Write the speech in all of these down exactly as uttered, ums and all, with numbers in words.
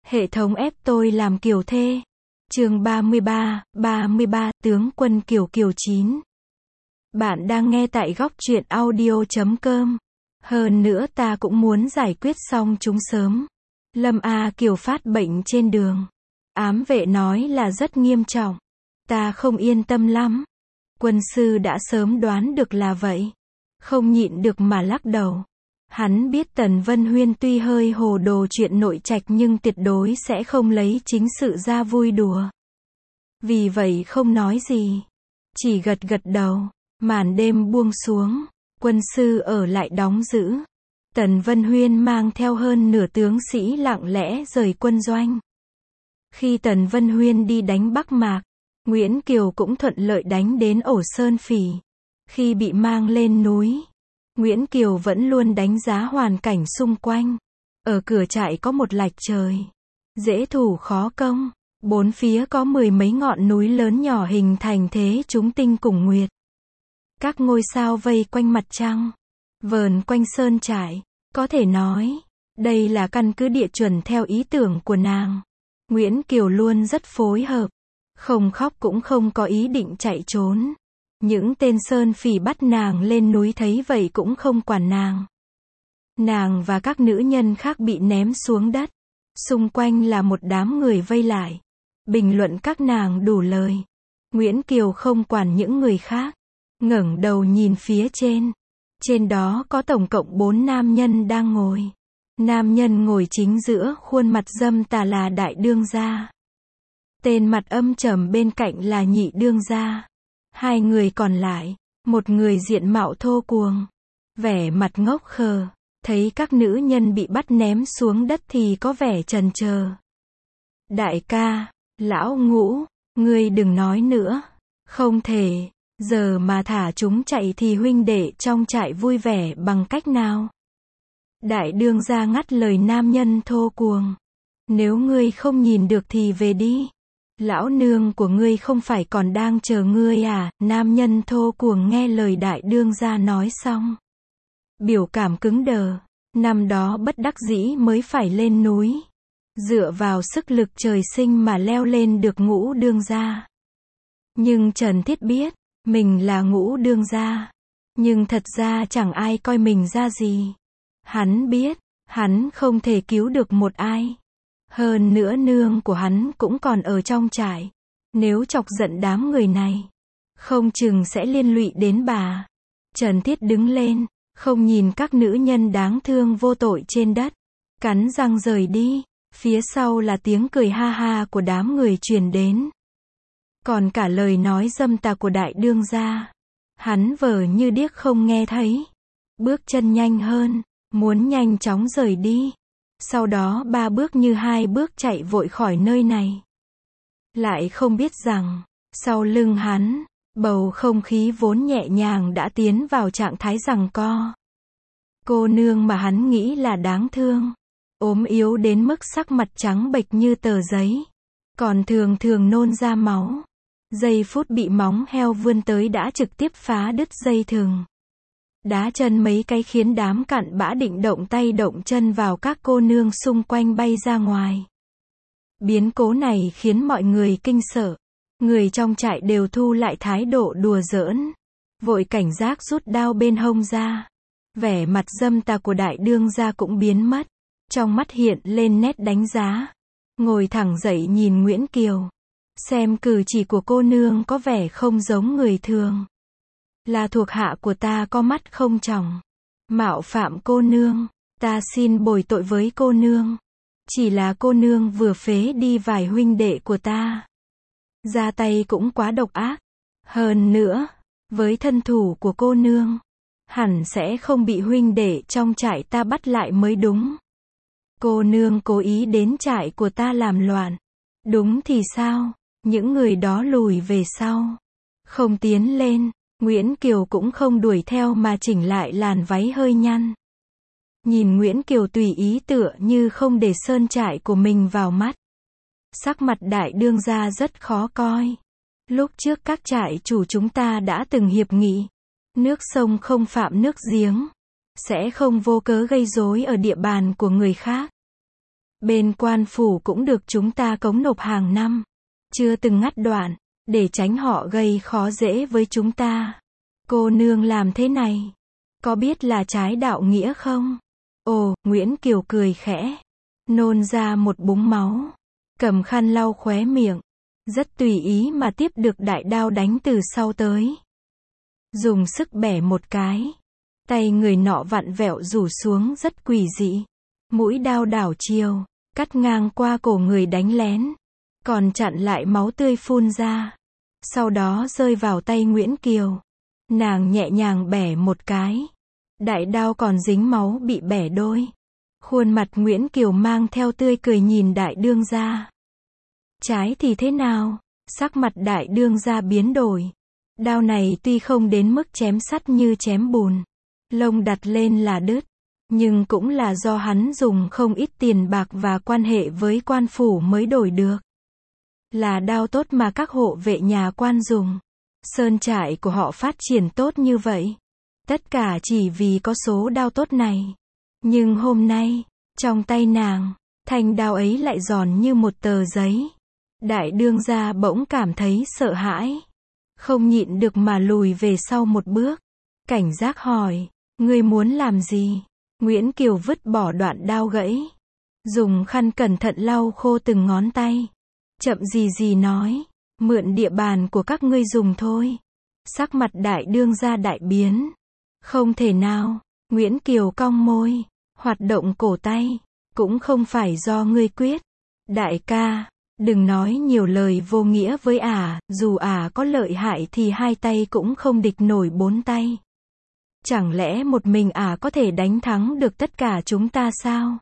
Hệ thống ép tôi làm kiều thê. Chương ba mươi ba, ba mươi ba, tướng quân Kiều Kiều chín. Bạn đang nghe tại góc truyện audio chấm com. Hơn nữa ta cũng muốn giải quyết xong chúng sớm. Lâm A Kiều phát bệnh trên đường. Ám vệ nói là rất nghiêm trọng. Ta không yên tâm lắm. Quân sư đã sớm đoán được là vậy. Không nhịn được mà lắc đầu. Hắn biết Tần Vân Huyên tuy hơi hồ đồ chuyện nội trạch nhưng tuyệt đối sẽ không lấy chính sự ra vui đùa. Vì vậy không nói gì. Chỉ gật gật đầu. Màn đêm buông xuống. Quân sư ở lại đóng giữ. Tần Vân Huyên mang theo hơn nửa tướng sĩ lặng lẽ rời quân doanh. Khi Tần Vân Huyên đi đánh Bắc Mạc, Nguyễn Kiều cũng thuận lợi đánh đến ổ Sơn Phỉ. Khi bị mang lên núi, Nguyễn Kiều vẫn luôn đánh giá hoàn cảnh xung quanh. Ở cửa trại có một lạch trời. Dễ thủ khó công. Bốn phía có mười mấy ngọn núi lớn nhỏ hình thành thế chúng tinh cùng nguyệt. Các ngôi sao vây quanh mặt trăng. Vờn quanh sơn trại. Có thể nói, đây là căn cứ địa chuẩn theo ý tưởng của nàng. Nguyễn Kiều luôn rất phối hợp. Không khóc cũng không có ý định chạy trốn. Những tên sơn phỉ bắt nàng lên núi thấy vậy cũng không quản nàng. Nàng và các nữ nhân khác bị ném xuống đất. Xung quanh là một đám người vây lại. Bình luận các nàng đủ lời. Nguyễn Kiều không quản những người khác. Ngẩng đầu nhìn phía trên. Trên đó có tổng cộng bốn nam nhân đang ngồi. Nam nhân ngồi chính giữa khuôn mặt dâm tà là đại đương gia. Tên mặt âm trầm bên cạnh là nhị đương gia. Hai người còn lại, một người diện mạo thô cuồng, vẻ mặt ngốc khờ, thấy các nữ nhân bị bắt ném xuống đất thì có vẻ chần chờ. Đại ca, lão Ngũ, ngươi đừng nói nữa, không thể, giờ mà thả chúng chạy thì huynh đệ trong trại vui vẻ bằng cách nào? Đại đương gia ngắt lời nam nhân thô cuồng. Nếu ngươi không nhìn được thì về đi. Lão nương của ngươi không phải còn đang chờ ngươi à? Nam nhân thô cuồng nghe lời đại đương gia nói xong. Biểu cảm cứng đờ. Năm đó bất đắc dĩ mới phải lên núi. Dựa vào sức lực trời sinh mà leo lên được Ngũ đương gia. Nhưng Trần Thiết biết, mình là Ngũ đương gia. Nhưng thật ra chẳng ai coi mình ra gì. Hắn biết, hắn không thể cứu được một ai. Hơn nữa nương của hắn cũng còn ở trong trại. Nếu chọc giận đám người này, không chừng sẽ liên lụy đến bà. Trần Thiết đứng lên, không nhìn các nữ nhân đáng thương vô tội trên đất. Cắn răng rời đi. Phía sau là tiếng cười ha ha của đám người truyền đến. Còn cả lời nói dâm tà của đại đương gia. Hắn vờ như điếc không nghe thấy. Bước chân nhanh hơn, muốn nhanh chóng rời đi. Sau đó ba bước như hai bước chạy vội khỏi nơi này. Lại không biết rằng, sau lưng hắn, bầu không khí vốn nhẹ nhàng đã tiến vào trạng thái giằng co. Cô nương mà hắn nghĩ là đáng thương, ốm yếu đến mức sắc mặt trắng bệch như tờ giấy, còn thường thường nôn ra máu. Giây phút bị móng heo vươn tới đã trực tiếp phá đứt dây thừng. Đá chân mấy cái khiến đám cặn bã định động tay động chân vào các cô nương xung quanh bay ra ngoài. Biến cố này khiến mọi người kinh sợ. Người trong trại đều thu lại thái độ đùa giỡn. Vội cảnh giác rút đao bên hông ra. Vẻ mặt dâm tà của đại đương gia cũng biến mất. Trong mắt hiện lên nét đánh giá. Ngồi thẳng dậy nhìn Nguyễn Kiều. Xem cử chỉ của cô nương có vẻ không giống người thường. Là thuộc hạ của ta có mắt không tròng. Mạo phạm cô nương. Ta xin bồi tội với cô nương. Chỉ là cô nương vừa phế đi vài huynh đệ của ta. Ra tay cũng quá độc ác. Hơn nữa, với thân thủ của cô nương, hẳn sẽ không bị huynh đệ trong trại ta bắt lại mới đúng. Cô nương cố ý đến trại của ta làm loạn. Đúng thì sao? Những người đó lùi về sau. Không tiến lên. Nguyễn Kiều cũng không đuổi theo mà chỉnh lại làn váy hơi nhăn. Nhìn Nguyễn Kiều tùy ý tựa như không để sơn trại của mình vào mắt. Sắc mặt đại đương gia rất khó coi. Lúc trước các trại chủ chúng ta đã từng hiệp nghị. Nước sông không phạm nước giếng. Sẽ không vô cớ gây rối ở địa bàn của người khác. Bên quan phủ cũng được chúng ta cống nộp hàng năm. Chưa từng ngắt đoạn, để tránh họ gây khó dễ với chúng ta. Cô nương làm thế này, có biết là trái đạo nghĩa không? Ồ, Nguyễn Kiều cười khẽ, nôn ra một búng máu, cầm khăn lau khóe miệng, rất tùy ý mà tiếp được đại đao đánh từ sau tới. Dùng sức bẻ một cái, tay người nọ vặn vẹo rủ xuống rất quỷ dị. Mũi đao đảo chiều, cắt ngang qua cổ người đánh lén, còn chặn lại máu tươi phun ra. Sau đó rơi vào tay Nguyễn Kiều. Nàng nhẹ nhàng bẻ một cái. Đại đao còn dính máu bị bẻ đôi. Khuôn mặt Nguyễn Kiều mang theo tươi cười nhìn đại đương gia. Trái thì thế nào? Sắc mặt đại đương gia biến đổi. Đao này tuy không đến mức chém sắt như chém bùn, lông đặt lên là đứt, nhưng cũng là do hắn dùng không ít tiền bạc và quan hệ với quan phủ mới đổi được. Là đao tốt mà các hộ vệ nhà quan dùng. Sơn trại của họ phát triển tốt như vậy, tất cả chỉ vì có số đao tốt này. Nhưng hôm nay, trong tay nàng, thanh đao ấy lại giòn như một tờ giấy. Đại đương gia bỗng cảm thấy sợ hãi, không nhịn được mà lùi về sau một bước, cảnh giác hỏi, ngươi muốn làm gì? Nguyễn Kiều vứt bỏ đoạn đao gãy, dùng khăn cẩn thận lau khô từng ngón tay, chậm gì gì nói, mượn địa bàn của các ngươi dùng thôi. Sắc mặt đại đương gia đại biến. Không thể nào. Nguyễn Kiều cong môi, hoạt động cổ tay, cũng không phải do ngươi quyết. Đại ca, đừng nói nhiều lời vô nghĩa với ả, dù ả có lợi hại thì hai tay cũng không địch nổi bốn tay. Chẳng lẽ một mình ả có thể đánh thắng được tất cả chúng ta sao?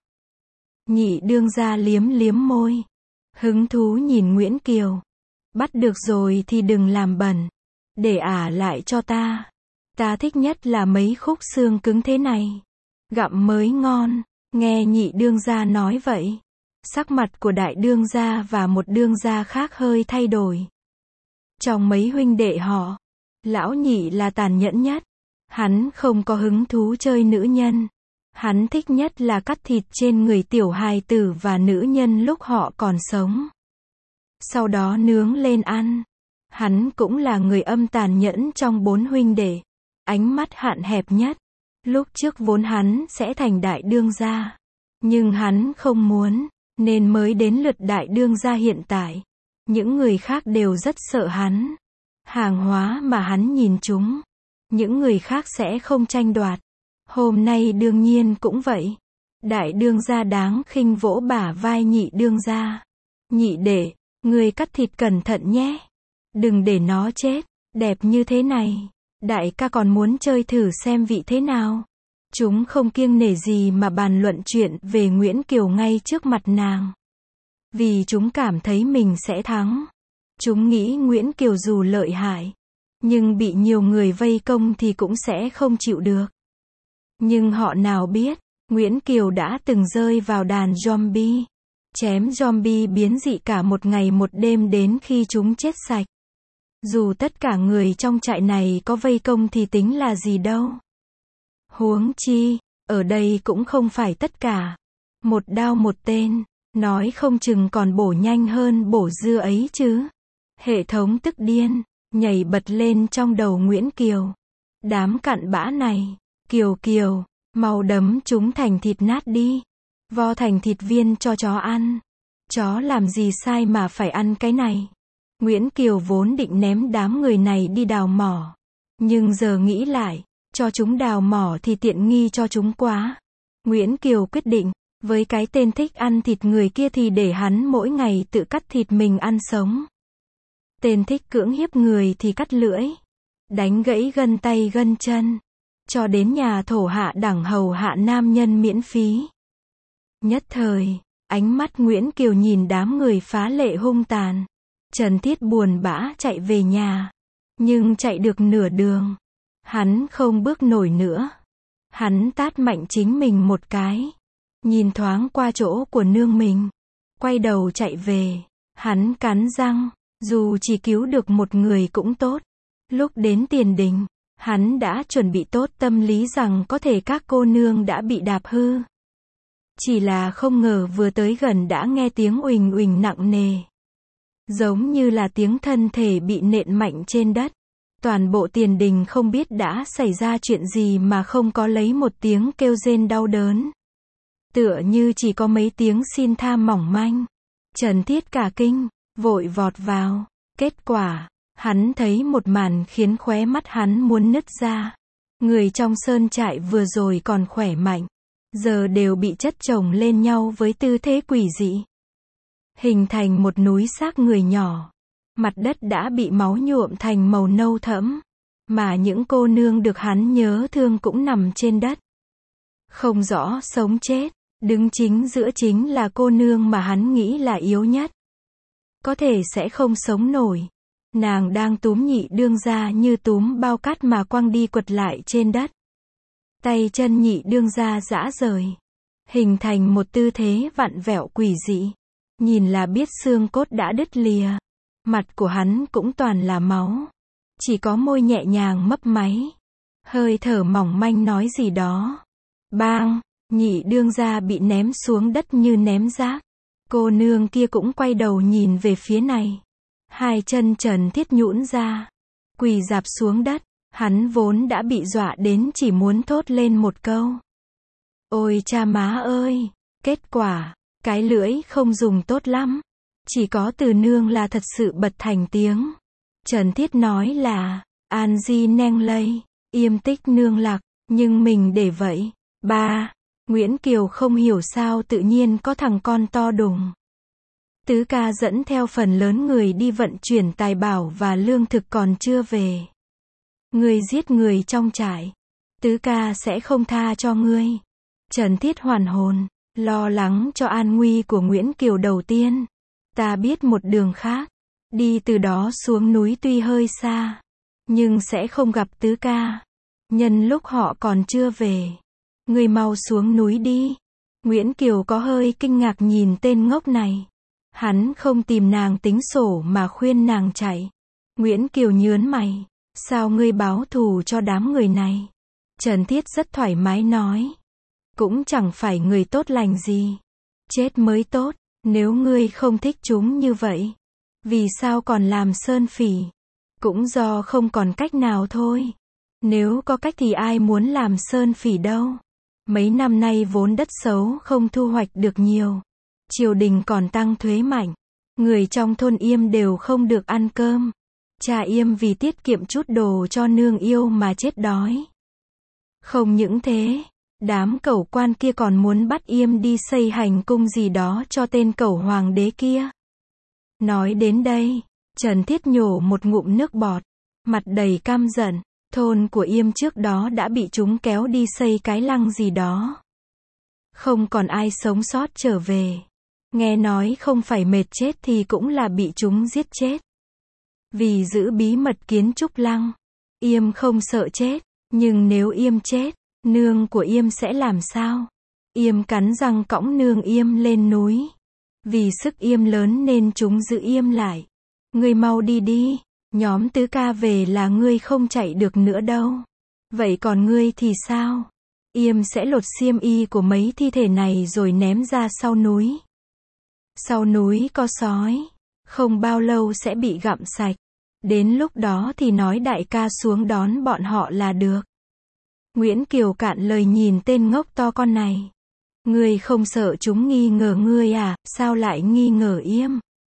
Nhị đương gia liếm liếm môi, hứng thú nhìn Nguyễn Kiều. Bắt được rồi thì đừng làm bẩn, để ả lại cho ta. Ta thích nhất là mấy khúc xương cứng thế này, gặm mới ngon. Nghe nhị đương gia nói vậy, sắc mặt của đại đương gia và một đương gia khác hơi thay đổi. Trong mấy huynh đệ họ, lão nhị là tàn nhẫn nhất. Hắn không có hứng thú chơi nữ nhân. Hắn thích nhất là cắt thịt trên người tiểu hài tử và nữ nhân lúc họ còn sống, sau đó nướng lên ăn. Hắn cũng là người âm tàn nhẫn trong bốn huynh đệ, ánh mắt hạn hẹp nhất. Lúc trước vốn hắn sẽ thành đại đương gia, nhưng hắn không muốn, nên mới đến lượt đại đương gia hiện tại. Những người khác đều rất sợ hắn. Hàng hóa mà hắn nhìn chúng, những người khác sẽ không tranh đoạt. Hôm nay đương nhiên cũng vậy. Đại đương gia đáng khinh vỗ bả vai nhị đương gia. Nhị đệ, ngươi cắt thịt cẩn thận nhé. Đừng để nó chết, đẹp như thế này. Đại ca còn muốn chơi thử xem vị thế nào. Chúng không kiêng nể gì mà bàn luận chuyện về Nguyễn Kiều ngay trước mặt nàng. Vì chúng cảm thấy mình sẽ thắng. Chúng nghĩ Nguyễn Kiều dù lợi hại, nhưng bị nhiều người vây công thì cũng sẽ không chịu được. Nhưng họ nào biết, Nguyễn Kiều đã từng rơi vào đàn zombie. Chém zombie biến dị cả một ngày một đêm đến khi chúng chết sạch. Dù tất cả người trong trại này có vây công thì tính là gì đâu. Huống chi, ở đây cũng không phải tất cả. Một đao một tên, nói không chừng còn bổ nhanh hơn bổ dưa ấy chứ. Hệ thống tức điên, nhảy bật lên trong đầu Nguyễn Kiều. Đám cặn bã này, Kiều Kiều, mau đấm chúng thành thịt nát đi. Vo thành thịt viên cho chó ăn. Chó làm gì sai mà phải ăn cái này. Nguyễn Kiều vốn định ném đám người này đi đào mỏ. Nhưng giờ nghĩ lại, cho chúng đào mỏ thì tiện nghi cho chúng quá. Nguyễn Kiều quyết định, với cái tên thích ăn thịt người kia thì để hắn mỗi ngày tự cắt thịt mình ăn sống. Tên thích cưỡng hiếp người thì cắt lưỡi, đánh gãy gân tay gân chân, cho đến nhà thổ hạ đẳng hầu hạ nam nhân miễn phí. Nhất thời, ánh mắt Nguyễn Kiều nhìn đám người phá lệ hung tàn. Trần Thiết buồn bã chạy về nhà. Nhưng chạy được nửa đường, hắn không bước nổi nữa. Hắn tát mạnh chính mình một cái. Nhìn thoáng qua chỗ của nương mình, quay đầu chạy về. Hắn cắn răng, dù chỉ cứu được một người cũng tốt. Lúc đến tiền đình, hắn đã chuẩn bị tốt tâm lý rằng có thể các cô nương đã bị đạp hư. Chỉ là không ngờ vừa tới gần đã nghe tiếng uỳnh uỳnh nặng nề. Giống như là tiếng thân thể bị nện mạnh trên đất. Toàn bộ tiền đình không biết đã xảy ra chuyện gì mà không có lấy một tiếng kêu rên đau đớn. Tựa như chỉ có mấy tiếng xin tha mỏng manh. Trần Thiết cả kinh, vội vọt vào. Kết quả, hắn thấy một màn khiến khóe mắt hắn muốn nứt ra. Người trong sơn trại vừa rồi còn khỏe mạnh, giờ đều bị chất chồng lên nhau với tư thế quỷ dị. Hình thành một núi xác người nhỏ. Mặt đất đã bị máu nhuộm thành màu nâu thẫm. Mà những cô nương được hắn nhớ thương cũng nằm trên đất. Không rõ sống chết. Đứng chính giữa chính là cô nương mà hắn nghĩ là yếu nhất. Có thể sẽ không sống nổi. Nàng đang túm nhị đương gia như túm bao cát mà quăng đi quật lại trên đất. Tay chân nhị đương gia rã rời. Hình thành một tư thế vặn vẹo quỷ dị. Nhìn là biết xương cốt đã đứt lìa. Mặt của hắn cũng toàn là máu. Chỉ có môi nhẹ nhàng mấp máy. Hơi thở mỏng manh nói gì đó. Bang! Nhị đương gia bị ném xuống đất như ném rác. Cô nương kia cũng quay đầu nhìn về phía này. Hai chân Trần Thiết nhũn ra. Quỳ rạp xuống đất. Hắn vốn đã bị dọa đến chỉ muốn thốt lên một câu. Ôi cha má ơi! Kết quả, cái lưỡi không dùng tốt lắm. Chỉ có từ nương là thật sự bật thành tiếng. Trần Thiết nói là, An Di neng lây, yêm tích nương lạc, nhưng mình để vậy. Ba, Nguyễn Kiều không hiểu sao tự nhiên có thằng con to đùng. Tứ ca dẫn theo phần lớn người đi vận chuyển tài bảo và lương thực còn chưa về. Ngươi giết người trong trại. Tứ ca sẽ không tha cho ngươi. Trần Thiết hoàn hồn, lo lắng cho an nguy của Nguyễn Kiều đầu tiên. Ta biết một đường khác. Đi từ đó xuống núi tuy hơi xa. Nhưng sẽ không gặp tứ ca. Nhân lúc họ còn chưa về. Ngươi mau xuống núi đi. Nguyễn Kiều có hơi kinh ngạc nhìn tên ngốc này. Hắn không tìm nàng tính sổ mà khuyên nàng chạy. Nguyễn Kiều nhớn mày. Sao ngươi báo thù cho đám người này? Trần Thiết rất thoải mái nói. Cũng chẳng phải người tốt lành gì. Chết mới tốt, nếu ngươi không thích chúng như vậy. Vì sao còn làm sơn phỉ? Cũng do không còn cách nào thôi. Nếu có cách thì ai muốn làm sơn phỉ đâu. Mấy năm nay vốn đất xấu không thu hoạch được nhiều. Triều đình còn tăng thuế mạnh. Người trong thôn Yêm đều không được ăn cơm. Cha Yêm vì tiết kiệm chút đồ cho nương yêu mà chết đói. Không những thế, đám cẩu quan kia còn muốn bắt Yêm đi xây hành cung gì đó cho tên cẩu hoàng đế kia. Nói đến đây, Trần Thiết nhổ một ngụm nước bọt, mặt đầy căm giận. Thôn của Yêm trước đó đã bị chúng kéo đi xây cái lăng gì đó. Không còn ai sống sót trở về. Nghe nói không phải mệt chết thì cũng là bị chúng giết chết. Vì giữ bí mật kiến trúc lăng, Yêm không sợ chết, nhưng nếu Yêm chết, nương của Yêm sẽ làm sao? Yêm cắn răng cõng nương Yêm lên núi. Vì sức Yêm lớn nên chúng giữ Yêm lại. Ngươi mau đi đi, nhóm tứ ca về là ngươi không chạy được nữa đâu. Vậy còn ngươi thì sao? Yêm sẽ lột xiêm y của mấy thi thể này rồi ném ra sau núi. Sau núi có sói, không bao lâu sẽ bị gặm sạch. Đến lúc đó thì nói đại ca xuống đón bọn họ là được. Nguyễn Kiều cạn lời nhìn tên ngốc to con này. Ngươi không sợ chúng nghi ngờ ngươi à, sao lại nghi ngờ Yêm?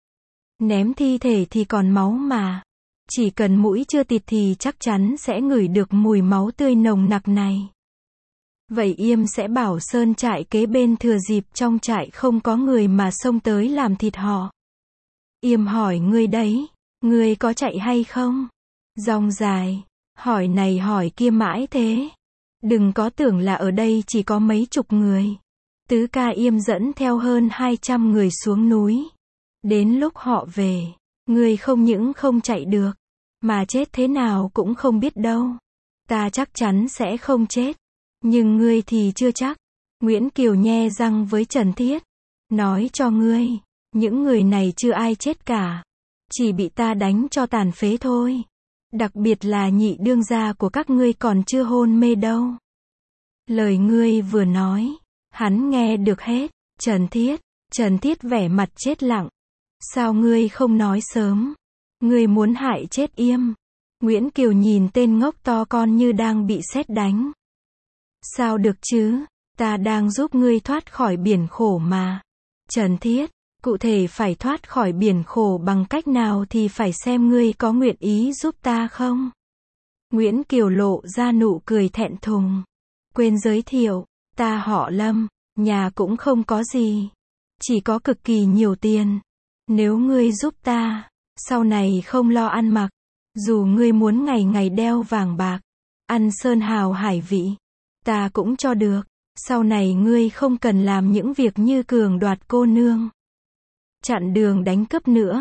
Ném thi thể thì còn máu mà. Chỉ cần mũi chưa tịt thì chắc chắn sẽ ngửi được mùi máu tươi nồng nặc này. Vậy Yêm sẽ bảo sơn trại kế bên thừa dịp trong trại không có người mà xông tới làm thịt họ. Yêm hỏi ngươi đấy, ngươi có chạy hay không? Dòng dài, hỏi này hỏi kia mãi thế. Đừng có tưởng là ở đây chỉ có mấy chục người. Tứ ca Yêm dẫn theo hơn hai trăm người xuống núi. Đến lúc họ về, ngươi không những không chạy được, mà chết thế nào cũng không biết đâu. Ta chắc chắn sẽ không chết. Nhưng ngươi thì chưa chắc. Nguyễn Kiều nhe răng với Trần Thiết. Nói cho ngươi, những người này chưa ai chết cả. Chỉ bị ta đánh cho tàn phế thôi. Đặc biệt là nhị đương gia của các ngươi còn chưa hôn mê đâu. Lời ngươi vừa nói, Hắn nghe được hết. Trần Thiết. Trần Thiết vẻ mặt chết lặng. Sao ngươi không nói sớm? Ngươi muốn hại chết Yêm. Nguyễn Kiều nhìn tên ngốc to con như đang bị sét đánh. Sao được chứ? Ta đang giúp ngươi thoát khỏi biển khổ mà. Trần Thiết. Cụ thể phải thoát khỏi biển khổ bằng cách nào thì phải xem ngươi có nguyện ý giúp ta không? Nguyễn Kiều lộ ra nụ cười thẹn thùng. Quên giới thiệu, ta họ Lâm, nhà cũng không có gì. Chỉ có cực kỳ nhiều tiền. Nếu ngươi giúp ta, sau này không lo ăn mặc. Dù ngươi muốn ngày ngày đeo vàng bạc, ăn sơn hào hải vị, ta cũng cho được. Sau này ngươi không cần làm những việc như cường đoạt cô nương, chặn đường đánh cướp nữa.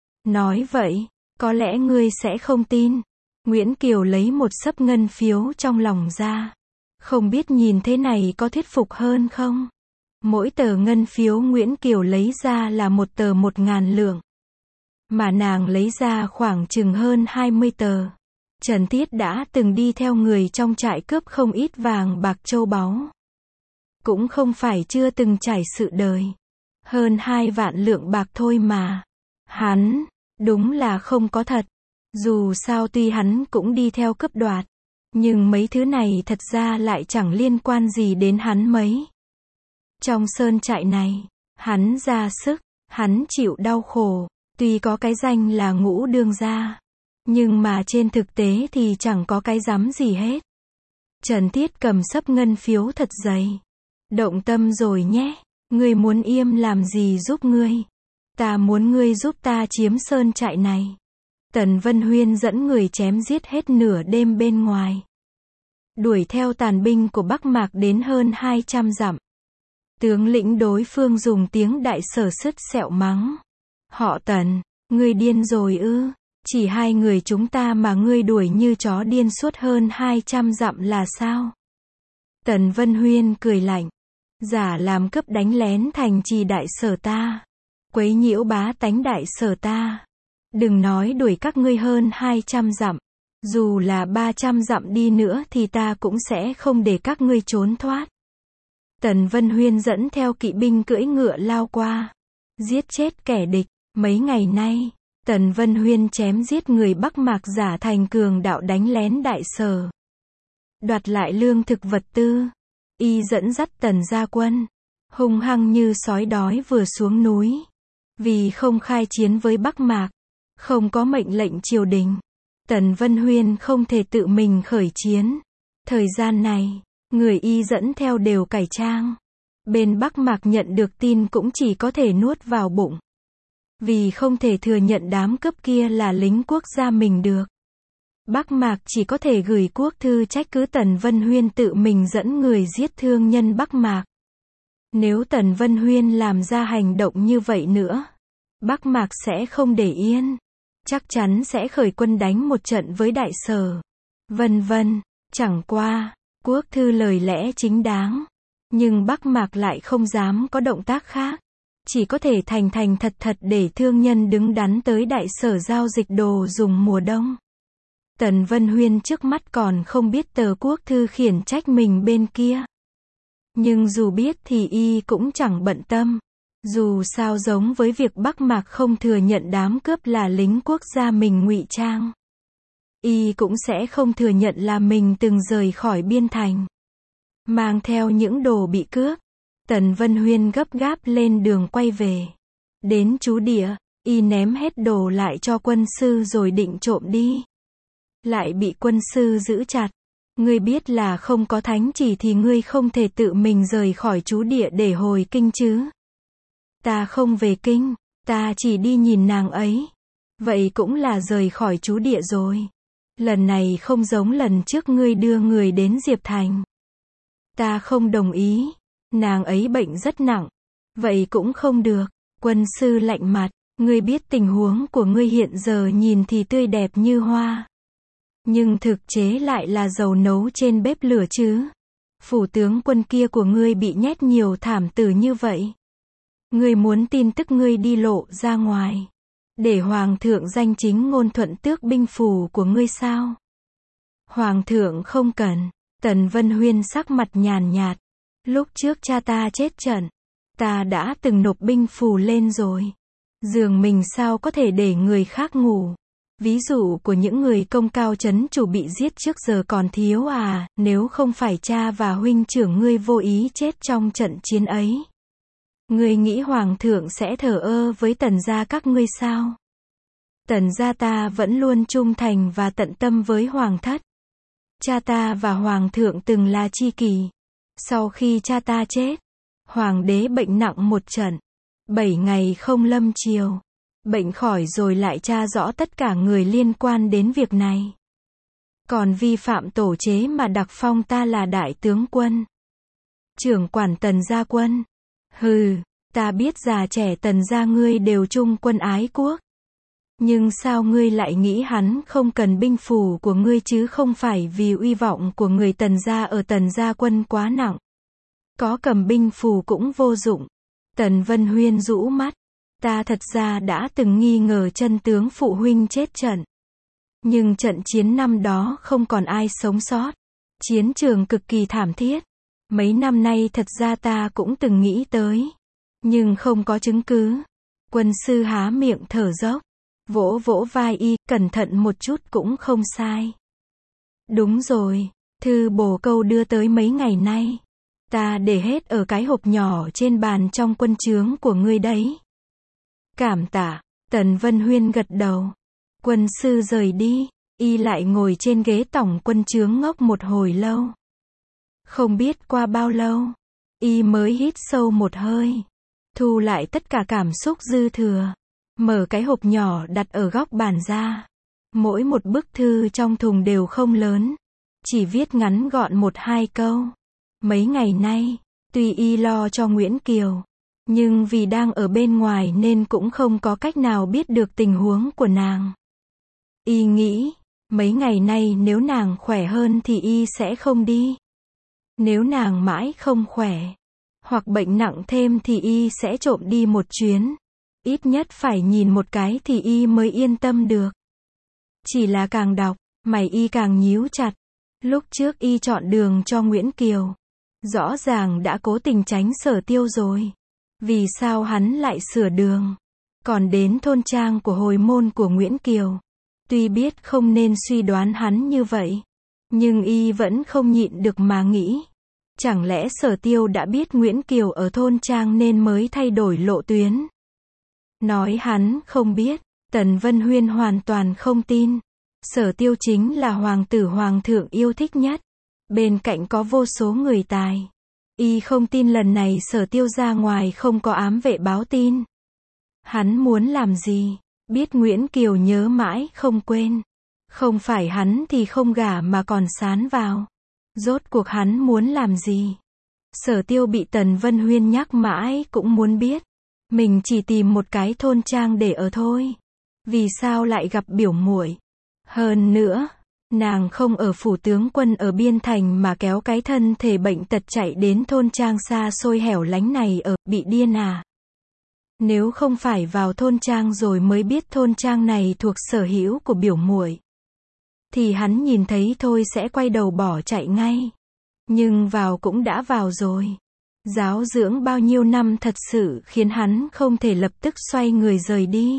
Nói vậy, có lẽ ngươi sẽ không tin. Nguyễn Kiều lấy một xấp ngân phiếu trong lòng ra. Không biết nhìn thế này có thuyết phục hơn không? Mỗi tờ ngân phiếu Nguyễn Kiều lấy ra là một tờ một ngàn lượng. Mà nàng lấy ra khoảng chừng hơn hai mươi tờ. Trần Thiết đã từng đi theo người trong trại cướp không ít vàng bạc châu báu. Cũng không phải chưa từng trải sự đời. Hơn hai vạn lượng bạc thôi mà. Hắn, đúng là không có thật. Dù sao tuy hắn cũng đi theo cướp đoạt, nhưng mấy thứ này thật ra lại chẳng liên quan gì đến hắn mấy. Trong sơn trại này, hắn ra sức, hắn chịu đau khổ, tuy có cái danh là ngũ đương gia, nhưng mà trên thực tế thì chẳng có cái dám gì hết. Trần Thiết cầm xấp ngân phiếu thật dày. Động tâm rồi nhé, ngươi muốn Yêm làm gì giúp ngươi? Ta muốn ngươi giúp ta chiếm sơn trại này. Tần Vân Huyên dẫn người chém giết hết nửa đêm bên ngoài. Đuổi theo tàn binh của Bắc Mạc đến hơn hai trăm dặm. Tướng lĩnh đối phương dùng tiếng đại sở sứt sẹo mắng. Họ Tần, ngươi điên rồi ư? Chỉ hai người chúng ta mà ngươi đuổi như chó điên suốt hơn hai trăm dặm là sao? Tần Vân Huyên cười lạnh. Giả làm cướp đánh lén thành trì đại sở ta. Quấy nhiễu bá tánh đại sở ta. Đừng nói đuổi các ngươi hơn hai trăm dặm. Dù là ba trăm dặm đi nữa thì ta cũng sẽ không để các ngươi trốn thoát. Tần Vân Huyên dẫn theo kỵ binh cưỡi ngựa lao qua. Giết chết kẻ địch. Mấy ngày nay, Tần Vân Huyên chém giết người Bắc Mạc giả thành cường đạo đánh lén đại sở. Đoạt lại lương thực vật tư. Y dẫn dắt Tần gia quân. Hung hăng như sói đói vừa xuống núi. Vì không khai chiến với Bắc Mạc. Không có mệnh lệnh triều đình. Tần Vân Huyên không thể tự mình khởi chiến. Thời gian này, người Y dẫn theo đều cải trang. Bên Bắc Mạc nhận được tin cũng chỉ có thể nuốt vào bụng. Vì không thể thừa nhận đám cướp kia là lính quốc gia mình được. Bắc Mạc chỉ có thể gửi quốc thư trách cứ Tần Vân Huyên tự mình dẫn người giết thương nhân Bắc Mạc. Nếu Tần Vân Huyên làm ra hành động như vậy nữa, Bắc Mạc sẽ không để yên. Chắc chắn sẽ khởi quân đánh một trận với đại sở. Vân vân, chẳng qua, quốc thư lời lẽ chính đáng. Nhưng Bắc Mạc lại không dám có động tác khác. Chỉ có thể thành thành thật thật để thương nhân đứng đắn tới đại sở giao dịch đồ dùng mùa đông. Tần Vân Huyên trước mắt còn không biết tờ quốc thư khiển trách mình bên kia. Nhưng dù biết thì Y cũng chẳng bận tâm. Dù sao giống với việc Bắc Mạc không thừa nhận đám cướp là lính quốc gia mình ngụy trang. Y cũng sẽ không thừa nhận là mình từng rời khỏi biên thành. Mang theo những đồ bị cướp. Tần Vân Huyên gấp gáp lên đường quay về. Đến trú địa, Y ném hết đồ lại cho quân sư rồi định trộm đi. Lại bị quân sư giữ chặt. Ngươi biết là không có thánh chỉ thì ngươi không thể tự mình rời khỏi trú địa để hồi kinh chứ. Ta không về kinh, ta chỉ đi nhìn nàng ấy. Vậy cũng là rời khỏi trú địa rồi. Lần này không giống lần trước ngươi đưa người đến Diệp Thành. Ta không đồng ý. Nàng ấy bệnh rất nặng. Vậy cũng không được. Quân sư lạnh mặt. Ngươi biết tình huống của ngươi hiện giờ nhìn thì tươi đẹp như hoa. Nhưng thực chế lại là dầu nấu trên bếp lửa chứ. Phủ tướng quân kia của ngươi bị nhét nhiều thảm tử như vậy. Ngươi muốn tin tức ngươi đi lộ ra ngoài. Để hoàng thượng danh chính ngôn thuận tước binh phù của ngươi sao? Hoàng thượng không cần. Tần Vân Huyên sắc mặt nhàn nhạt. Lúc trước cha ta chết trận, ta đã từng nộp binh phù lên rồi. Giường mình sao có thể để người khác ngủ. Ví dụ của những người công cao trấn chủ bị giết trước giờ còn thiếu à, nếu không phải cha và huynh trưởng ngươi vô ý chết trong trận chiến ấy. Ngươi nghĩ hoàng thượng sẽ thờ ơ với tần gia các ngươi sao? Tần gia ta vẫn luôn trung thành và tận tâm với hoàng thất. Cha ta và hoàng thượng từng là tri kỷ. Sau khi cha ta chết, hoàng đế bệnh nặng một trận. Bảy ngày không lâm chiều. Bệnh khỏi rồi lại tra rõ tất cả người liên quan đến việc này. Còn vi phạm tổ chế mà đặc phong ta là đại tướng quân. Trưởng quản tần gia quân. Hừ, ta biết già trẻ tần gia ngươi đều trung quân ái quốc. Nhưng sao ngươi lại nghĩ hắn không cần binh phù của ngươi chứ không phải vì uy vọng của người tần gia ở tần gia quân quá nặng. Có cầm binh phù cũng vô dụng. Tần Vân Huyên rũ mắt. Ta thật ra đã từng nghi ngờ chân tướng phụ huynh chết trận. Nhưng trận chiến năm đó không còn ai sống sót. Chiến trường cực kỳ thảm thiết. Mấy năm nay thật ra ta cũng từng nghĩ tới. Nhưng không có chứng cứ. Quân sư há miệng thở dốc. Vỗ vỗ vai y, cẩn thận một chút cũng không sai. Đúng rồi, thư bổ câu đưa tới mấy ngày nay. Ta để hết ở cái hộp nhỏ trên bàn trong quân trướng của ngươi đấy. Cảm tạ, Tần Vân Huyên gật đầu. Quân sư rời đi, y lại ngồi trên ghế tổng quân trướng ngốc một hồi lâu. Không biết qua bao lâu, y mới hít sâu một hơi. Thu lại tất cả cảm xúc dư thừa. Mở cái hộp nhỏ đặt ở góc bàn ra. Mỗi một bức thư trong thùng đều không lớn. Chỉ viết ngắn gọn một hai câu. Mấy ngày nay, tuy y lo cho Nguyễn Kiều. Nhưng vì đang ở bên ngoài nên cũng không có cách nào biết được tình huống của nàng. Y nghĩ, mấy ngày nay nếu nàng khỏe hơn thì y sẽ không đi. Nếu nàng mãi không khỏe, hoặc bệnh nặng thêm thì y sẽ trộm đi một chuyến. Ít nhất phải nhìn một cái thì y mới yên tâm được. Chỉ là càng đọc, mày y càng nhíu chặt. Lúc trước y chọn đường cho Nguyễn Kiều. Rõ ràng đã cố tình tránh Sở Tiêu rồi. Vì sao hắn lại sửa đường? Còn đến thôn trang của hồi môn của Nguyễn Kiều. Tuy biết không nên suy đoán hắn như vậy. Nhưng y vẫn không nhịn được mà nghĩ. Chẳng lẽ Sở Tiêu đã biết Nguyễn Kiều ở thôn trang nên mới thay đổi lộ tuyến? Nói hắn không biết, Tần Vân Huyên hoàn toàn không tin. Sở Tiêu chính là hoàng tử hoàng thượng yêu thích nhất. Bên cạnh có vô số người tài. Y không tin lần này Sở Tiêu ra ngoài không có ám vệ báo tin. Hắn muốn làm gì? Biết Nguyễn Kiều nhớ mãi không quên. Không phải hắn thì không gả mà còn sán vào. Rốt cuộc hắn muốn làm gì? Sở Tiêu bị Tần Vân Huyên nhắc mãi cũng muốn biết. Mình chỉ tìm một cái thôn trang để ở thôi. Vì sao lại gặp biểu muội? Hơn nữa, nàng không ở phủ tướng quân ở Biên Thành mà kéo cái thân thể bệnh tật chạy đến thôn trang xa xôi hẻo lánh này ở, bị điên à? Nếu không phải vào thôn trang rồi mới biết thôn trang này thuộc sở hữu của biểu muội, thì hắn nhìn thấy thôi sẽ quay đầu bỏ chạy ngay. Nhưng vào cũng đã vào rồi. Giáo dưỡng bao nhiêu năm thật sự khiến hắn không thể lập tức xoay người rời đi.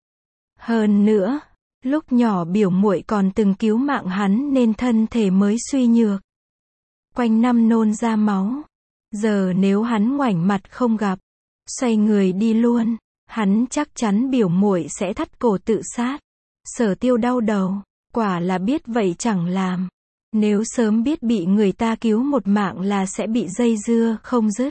Hơn nữa, lúc nhỏ biểu muội còn từng cứu mạng hắn nên thân thể mới suy nhược. Quanh năm nôn ra máu. Giờ nếu hắn ngoảnh mặt không gặp, xoay người đi luôn, hắn chắc chắn biểu muội sẽ thắt cổ tự sát. Sở Tiêu đau đầu, quả là biết vậy chẳng làm. Nếu sớm biết bị người ta cứu một mạng là sẽ bị dây dưa không dứt.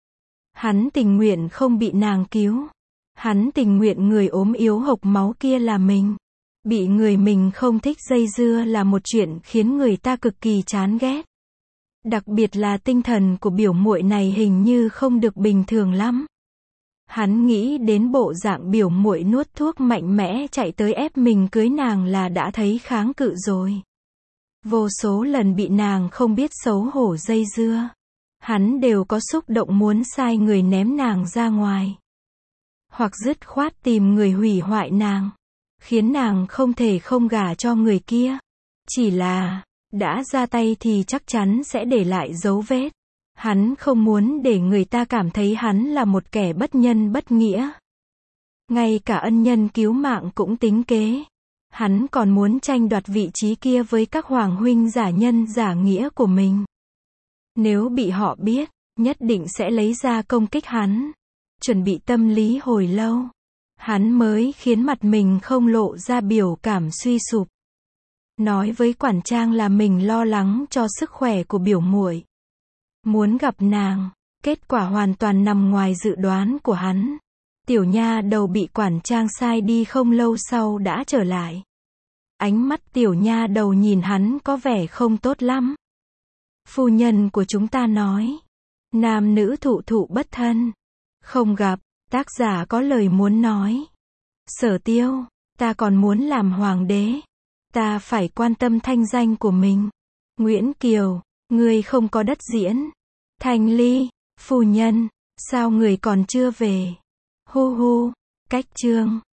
Hắn tình nguyện không bị nàng cứu. Hắn tình nguyện người ốm yếu hộc máu kia là mình. Bị người mình không thích dây dưa là một chuyện khiến người ta cực kỳ chán ghét. Đặc biệt là tinh thần của biểu muội này hình như không được bình thường lắm. Hắn nghĩ đến bộ dạng biểu muội nuốt thuốc mạnh mẽ chạy tới ép mình cưới nàng là đã thấy kháng cự rồi. Vô số lần bị nàng không biết xấu hổ dây dưa. Hắn đều có xúc động muốn sai người ném nàng ra ngoài. Hoặc dứt khoát tìm người hủy hoại nàng. Khiến nàng không thể không gả cho người kia. Chỉ là, đã ra tay thì chắc chắn sẽ để lại dấu vết. Hắn không muốn để người ta cảm thấy hắn là một kẻ bất nhân bất nghĩa. Ngay cả ân nhân cứu mạng cũng tính kế. Hắn còn muốn tranh đoạt vị trí kia với các hoàng huynh giả nhân giả nghĩa của mình. Nếu bị họ biết, nhất định sẽ lấy ra công kích hắn. Chuẩn bị tâm lý hồi lâu, hắn mới khiến mặt mình không lộ ra biểu cảm suy sụp. Nói với quản trang là mình lo lắng cho sức khỏe của biểu muội. Muốn gặp nàng, kết quả hoàn toàn nằm ngoài dự đoán của hắn. Tiểu nha đầu bị quản trang sai đi không lâu sau đã trở lại. Ánh mắt tiểu nha đầu nhìn hắn có vẻ không tốt lắm. Phu nhân của chúng ta nói, nam nữ thụ thụ bất thân. Không gặp, tác giả có lời muốn nói. Sở Tiêu, ta còn muốn làm hoàng đế. Ta phải quan tâm thanh danh của mình. Nguyễn Kiều, ngươi không có đất diễn. Thanh Ly, phu nhân, sao người còn chưa về? Hu hu, cách chương.